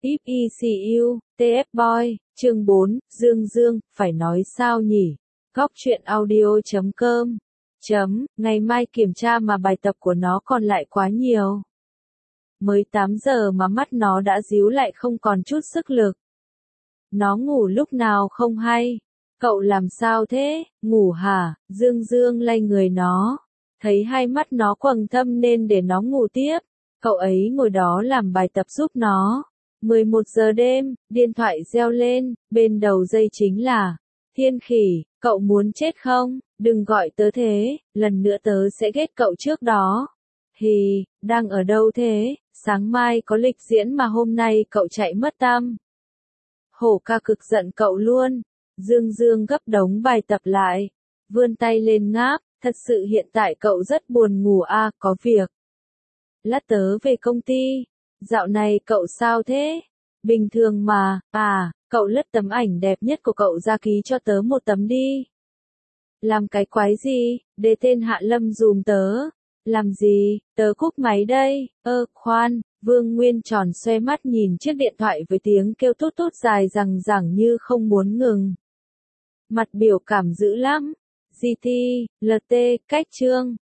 FECU, TF Boy, chương 4, Dương, phải nói sao nhỉ? Góc truyện audio.com. Ngày mai kiểm tra mà bài tập của nó còn lại quá nhiều. Mới 8 giờ mà mắt nó đã díu lại không còn chút sức lực. Nó ngủ lúc nào không hay. Cậu làm sao thế, ngủ hả? Dương lay người nó. Thấy hai mắt nó quầng thâm nên để nó ngủ tiếp. Cậu ấy ngồi đó làm bài tập giúp nó. 11 giờ đêm, điện thoại reo lên, bên đầu dây chính là Thiên Khỉ, cậu muốn chết không? Đừng gọi tớ thế, lần nữa tớ sẽ ghét cậu trước đó. Hì, đang ở đâu thế? Sáng mai có lịch diễn mà hôm nay cậu chạy mất tăm. Hổ ca cực giận cậu luôn. Dương gấp đống bài tập lại. Vươn tay lên ngáp, thật sự hiện tại cậu rất buồn ngủ à, có việc. Lát tớ về công ty. Dạo này cậu sao thế? Bình thường mà, cậu lướt tấm ảnh đẹp nhất của cậu ra ký cho tớ một tấm đi. Làm cái quái gì, để tên Hạ Lâm dùm tớ. Làm gì, tớ cúp máy đây, khoan, Vương Nguyên tròn xoe mắt nhìn chiếc điện thoại với tiếng kêu tút tút dài rằng rẳng như không muốn ngừng. Mặt biểu cảm dữ lắm. GT, LT, cách chương.